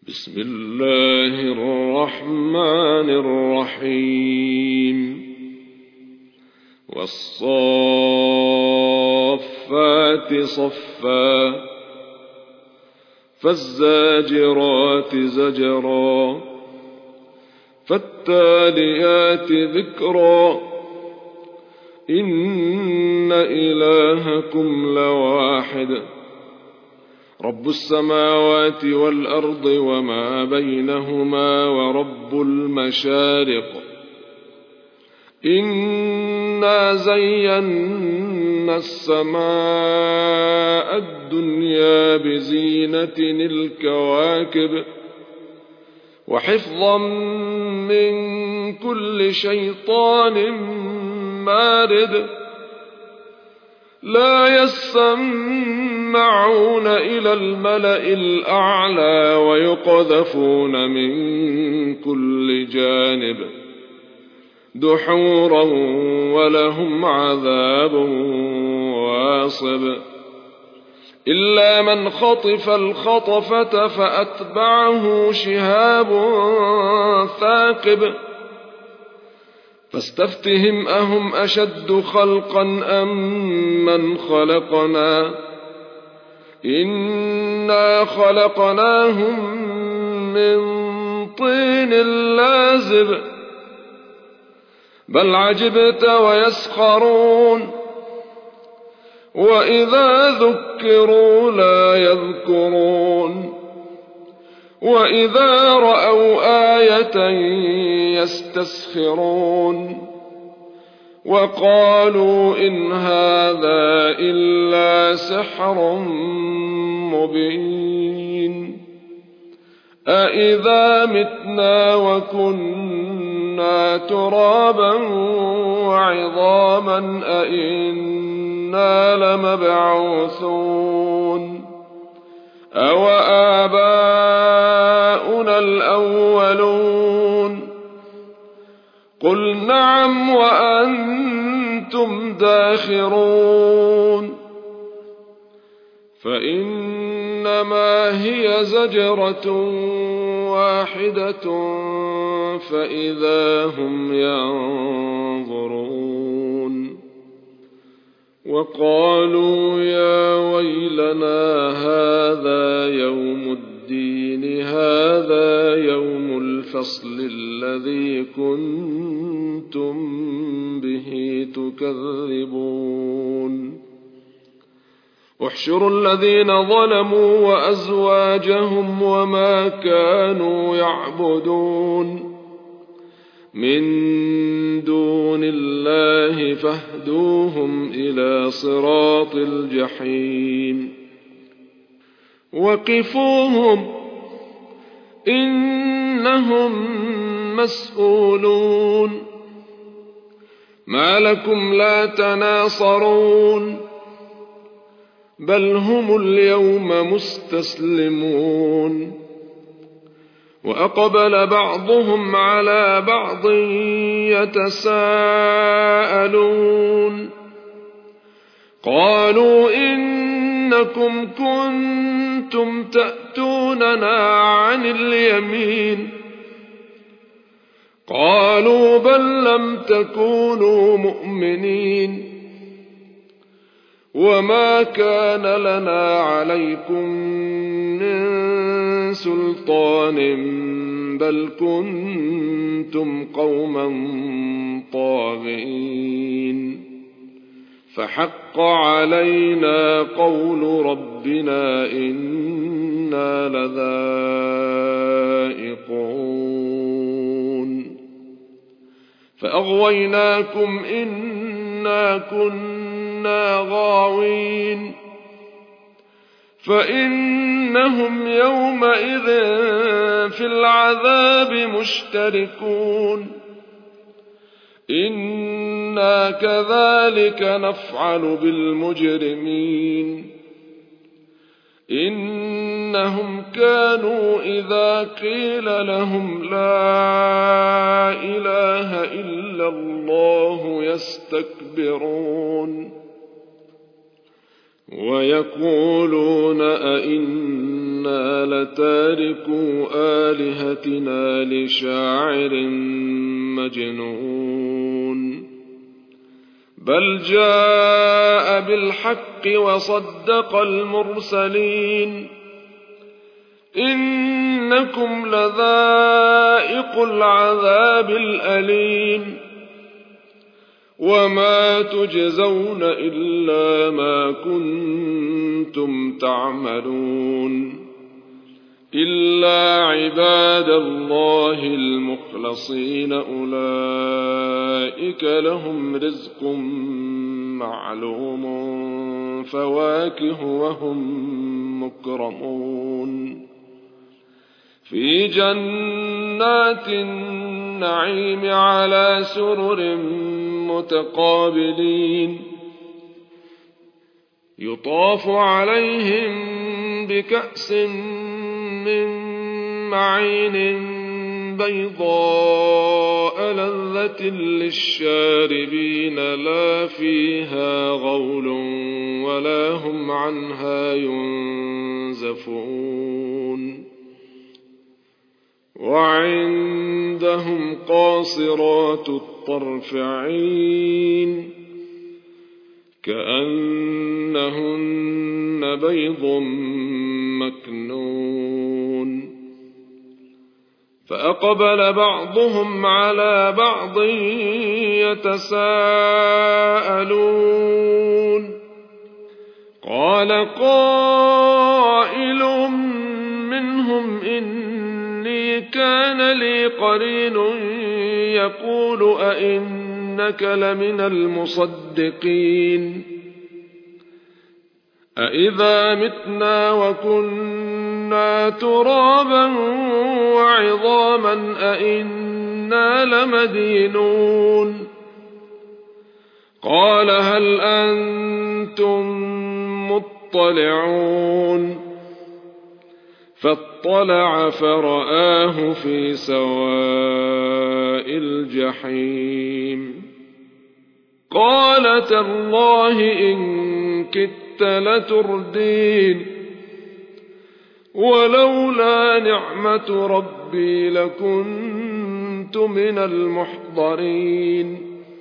بسم الله الرحمن الرحيم والصافات صفا فالزاجرات زجرا فالتاليات ذكرا إن إلهكم لواحد رب السماوات والأرض وما بينهما ورب المشارق إنا زينا السماء الدنيا بزينة الكواكب وحفظا من كل شيطان مارد لا يسمعون إلى الملأ الأعلى ويقذفون من كل جانب دحورا ولهم عذاب واصب إلا من خطف الخطفة فأتبعه شهاب ثاقب فاستفتهم أهم أشد خلقا أم من خلقنا إنا خلقناهم من طين لازب بل عجبت ويسخرون وإذا ذكروا لا يذكرون وإذا رأوا آية يستسخرون وقالوا إن هذا إلا سحر مبين أإذا متنا وكنا ترابا وعظاما أإنا لمبعوثون أو آباؤنا الأولون قل نعم وأنتم داخرون فإنما هي زجرة واحدة فإذا هم ينظرون وقالوا يا ويلنا هذا يوم الدين هذا يوم الفصل الذي كنتم به تكذبون احشروا الذين ظلموا وأزواجهم وما كانوا يعبدون من دون الله فاهدوهم إلى صراط الجحيم وقفوهم إنهم مسؤولون ما لكم لا تناصرون بل هم اليوم مستسلمون وأقبل بعضهم على بعض يتساءلون قالوا إنكم كنتم تأتوننا عن اليمين قالوا بل لم تكونوا مؤمنين وما كان لنا عليكم من سلطان بل كنتم قوما طاغين فحق علينا قول ربنا إنا لذائقون فأغويناكم إنا كنا غاوين فإنهم يومئذ في العذاب مشتركون إنا كذلك نفعل بالمجرمين إنهم كانوا إذا قيل لهم لا إله إلا الله يستكبرون ويقولون أئنا إنا لتاركو آلهتنا لشاعر مجنون بل جاء بالحق وصدق المرسلين إنكم لذائق العذاب الأليم وما تجزون إلا ما كنتم تعملون إلا عباد الله المخلصين أولئك لهم رزق معلوم فواكه وهم مكرمون في جنات النعيم على سرر متقابلين يطاف عليهم بكأس من معين بيضاء لذة للشاربين لا فيها غول ولا هم عنها ينزفون وعندهم قاصرات الطرف عين كأنهن بيض مكنون فأقبل بعضهم على بعض يتساءلون قال قائل منهم إني كان لي قرين يقول أئنك لمن المصدقين أإذا متنا وكنا ترابا وعظاما أئنا لمدينون قال هل أنتم مطلعون فاطلع فرآه في سواء الجحيم قال تالله إن كدت لتردين ولولا نعمة ربي لكنت من المحضرين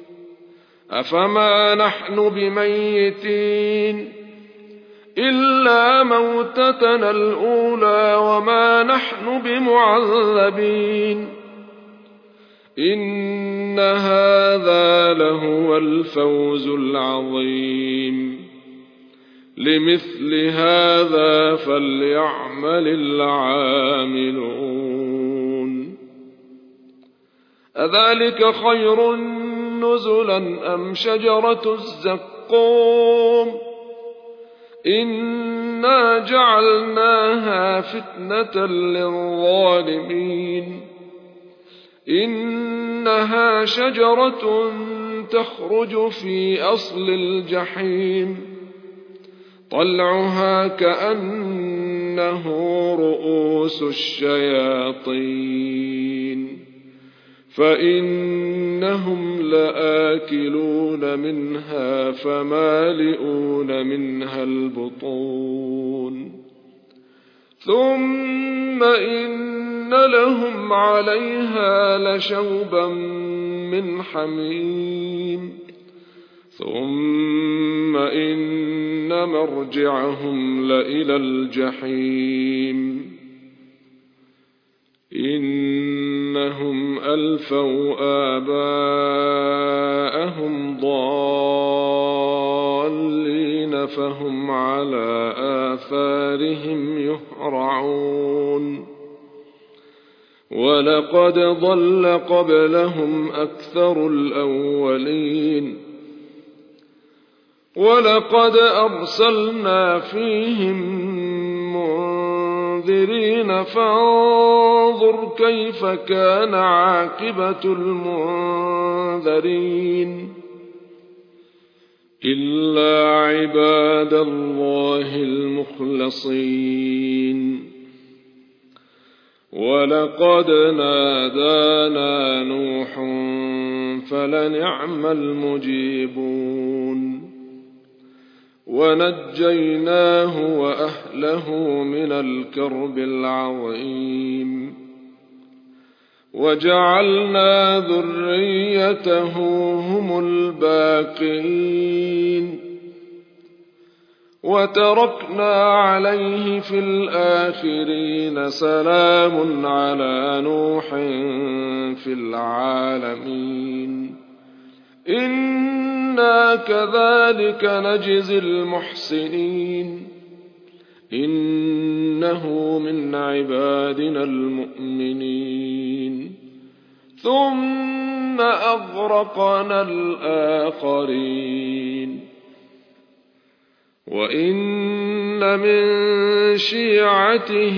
أفما نحن بميتين إلا موتتنا الأولى وما نحن بمعذبين إن هذا لهو الفوز العظيم لمثل هذا فليعمل العاملون أذلك خير نزلا أم شجرة الزقوم إنا جعلناها فتنة للظالمين إنها شجرة تخرج في أصل الجحيم طلعها كأنه رؤوس الشياطين فإنهم لآكلون منها فمالئون منها البطون ثم إن لهم عليها لشوبا من حميم ثم إن مرجعهم لإلى الجحيم إنهم ألفوا آباءهم ضالين فهم على آثارهم يهرعون ولقد ضل قبلهم أكثر الأولين ولقد أرسلنا فيهم منذرين فانظر كيف كان عاقبة المنذرين إلا عباد الله المخلصين ولقد نادانا نوح فلنعم المجيبون ونجيناه وأهله من الكرب العظيم وجعلنا ذريته هم الباقين وتركنا عليه في الآخرين سلام على نوح في العالمين إنا كذلك نجزي المحسنين إنه من عبادنا المؤمنين ثم أغرقنا الآخرين وإن من شيعته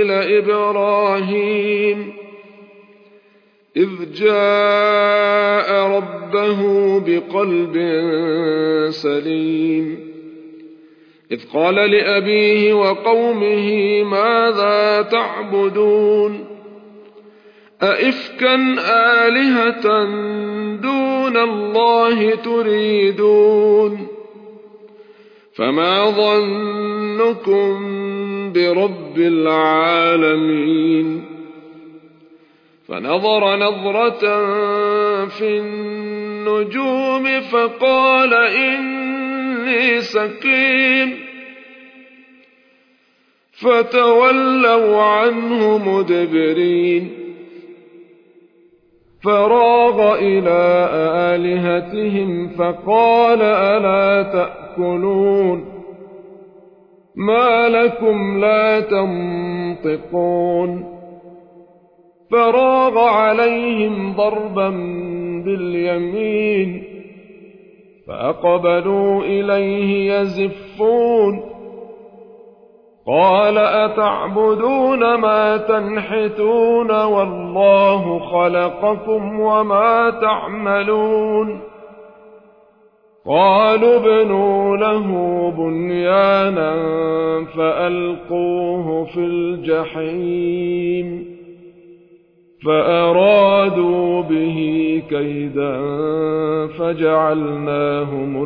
لإبراهيم إذ جاء ربه بقلب سليم إذ قال لأبيه وقومه ماذا تعبدون أئفكا آلهة دون الله تريدون فما ظنكم برب العالمين فنظر نظرة في النجوم فقال إني سقيم فتولوا عنه مدبرين فراغ إلى آلهتهم فقال ألا تأكلون ما لكم لا تنطقون فراغ عليهم ضربا باليمين فأقبلوا إليه يزفون قال أتعبدون ما تنحتون والله خلقكم وما تعملون قالوا ابنوا له بنيانا فألقوه في الجحيم فأرادوا به كيدا فجعلناهم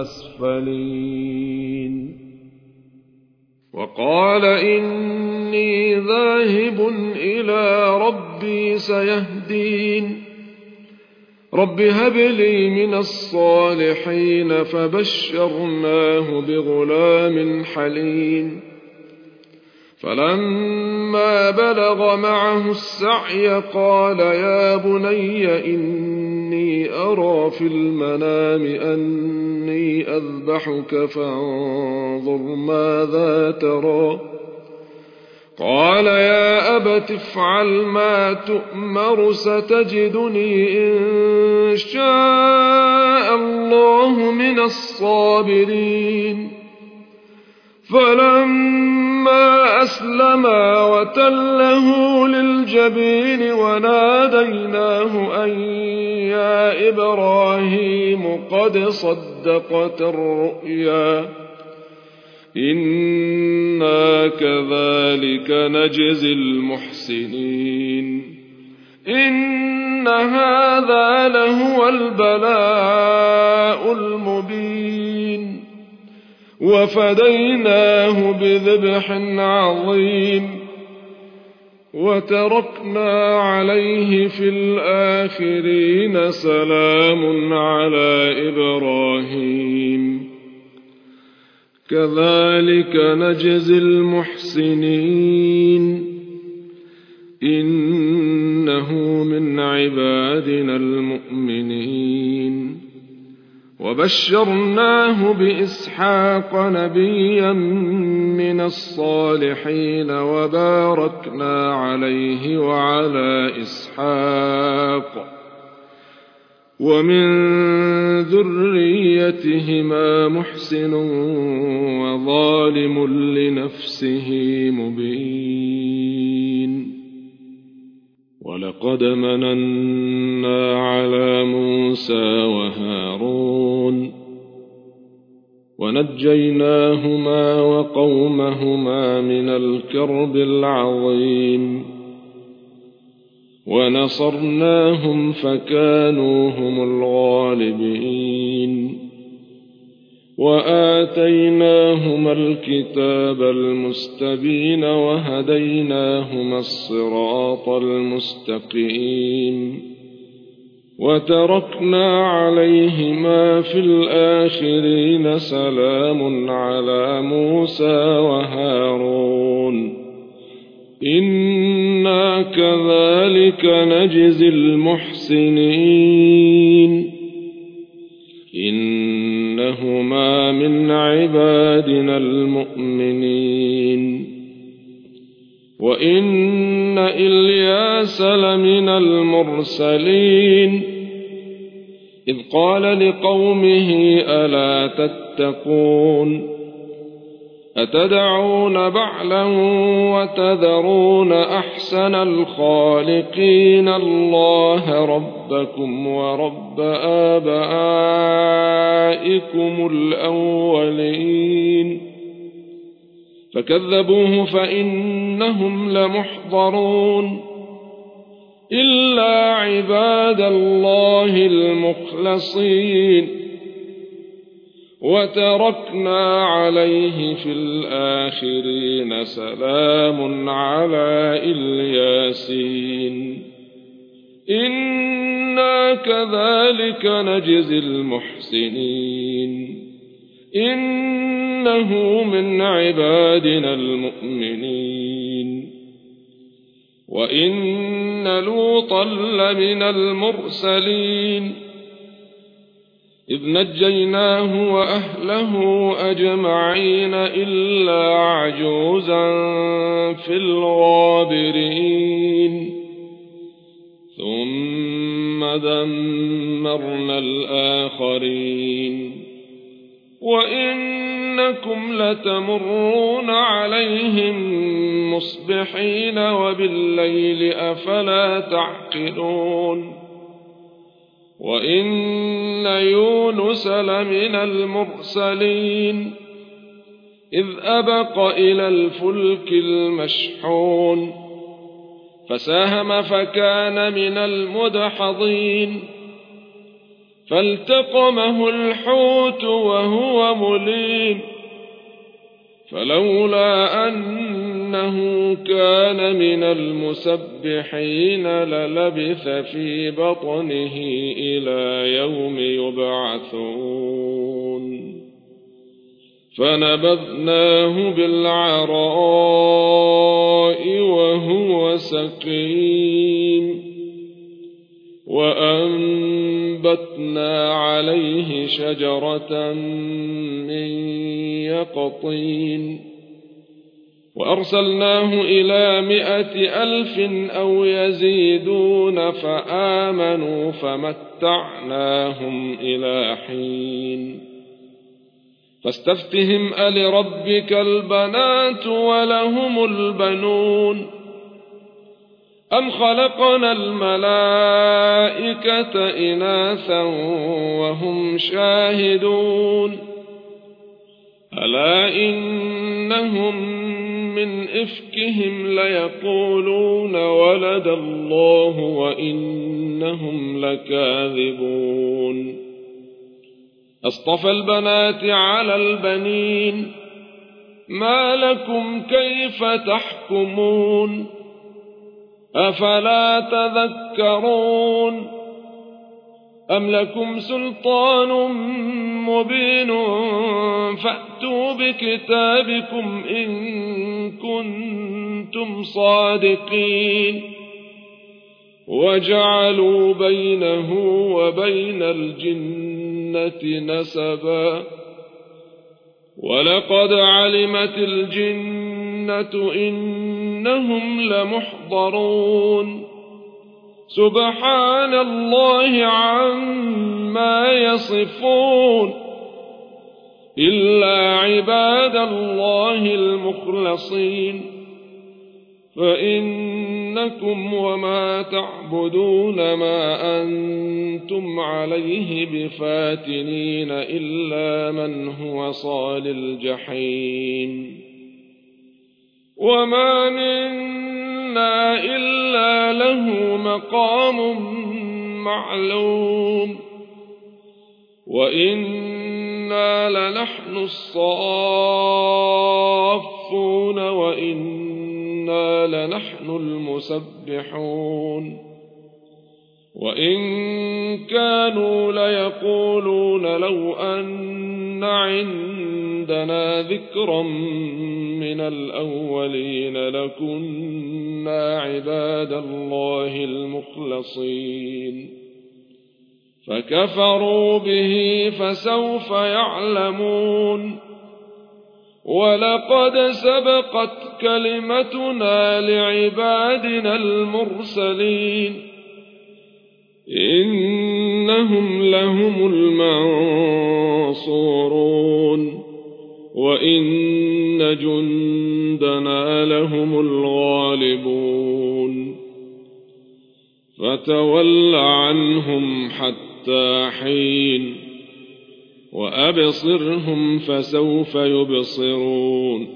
الأسفلين وقال إني ذاهب إلى ربي سيهدين رب هب لي من الصالحين فبشرناه بغلام حليم فلما بلغ معه السعي قال يا بني إني أرى في المنام أني أذبحك فانظر ماذا ترى قال يا أبت افعل ما تؤمر ستجدني إن شاء الله من الصابرين فلما أسلما وتله للجبين وناديناه أن يا إبراهيم قد صدقت الرؤيا إنا كذلك نجزي المحسنين إن هذا لهو البلاء المبين وفديناه بذبح عظيم وتركنا عليه في الآخرين سلام على إبراهيم كذلك نجزي المحسنين إنه من عبادنا المؤمنين وبشرناه بإسحاق نبيا من الصالحين وباركنا عليه وعلى إسحاق ومن ذريتهما محسن وظالم لنفسه مبين ولقد مننا على موسى وهارون ونجيناهما وقومهما من الكرب العظيم ونصرناهم فكانوا هم الغالبين وآتيناهما الكتاب المستبين وهديناهما الصراط المستقيم وتركنا عليهما في الآخرين سلام على موسى وهارون إنا كذلك نجزي المحسنين إنهما من عبادنا المؤمنين وإن إلياس لمن المرسلين إذ قال لقومه ألا تتقون أتدعون بعلا وتذرون أحسن الخالقين الله ربكم ورب آبائكم الأولين فكذبوه فإنهم لمحضرون إلا عباد الله المخلصين وتركنا عليه في الآخرين سلام على الياسين إنا كذلك نجزي المحسنين إنه من عبادنا المؤمنين وإن لوطا لمن المرسلين إذ نجيناه وأهله أجمعين إلا عجوزا في الغابرين ثم دمرنا الآخرين وإنكم لتمرون عليهم مصبحين وبالليل أفلا تعقلون وإن يونس لمن المرسلين إذ أبق إلى الفلك المشحون فساهم فكان من المدحضين فالتقمه الحوت وهو مليم فلولا أنه كان من المسبحين للبث في بطنه إلى يوم يبعثون فنبذناه بالعراء وهو سقيم وأنبتنا عليه شجرة من يقطين وأرسلناه إلى 100,000 أو يزيدون فآمنوا فمتعناهم إلى حين فاستفتهم ألربك البنات ولهم البنون أم خلقنا الملائكة إناثا وهم شاهدون ألا إنهم من إفكهم ليقولون ولد الله وإنهم لكاذبون أصطفى البنات على البنين ما لكم كيف تحكمون أفلا تذكرون أم لكم سلطان مبين فأتوا بكتابكم إن كنتم صادقين وجعلوا بينه وبين الجنة نسبا ولقد علمت الجنة إنهم لمحضرون سبحان الله عما يصفون إلا عباد الله المخلصين فإنكم وما تعبدون ما أنتم عليه بفاتنين إلا من هو صال الجحيم وما منا إلا له مقام معلوم وإنه وإنا لنحن الصافون وإنا لنحن المسبحون وإن كانوا ليقولون لو أن عندنا ذكرا من الأولين لكنا عباد الله المخلصين فكفروا به فسوف يعلمون ولقد سبقت كلمتنا لعبادنا المرسلين إنهم لهم المنصورون وإن جندنا لهم الغالبون فتول عنهم حتى حين وأبصرهم فسوف يبصرون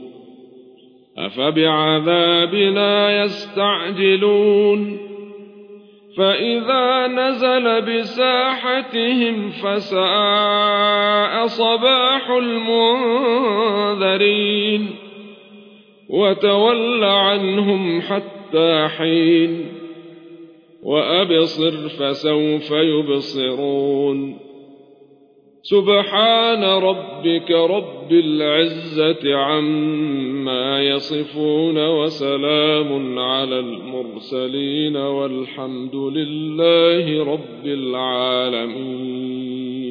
أفبعذابنا يستعجلون فإذا نزل بساحتهم فساء صباح المنذرين وتول عنهم حتى حين وأبصر فسوف يبصرون سبحان ربك رب العزة عما يصفون وسلام على المرسلين والحمد لله رب العالمين.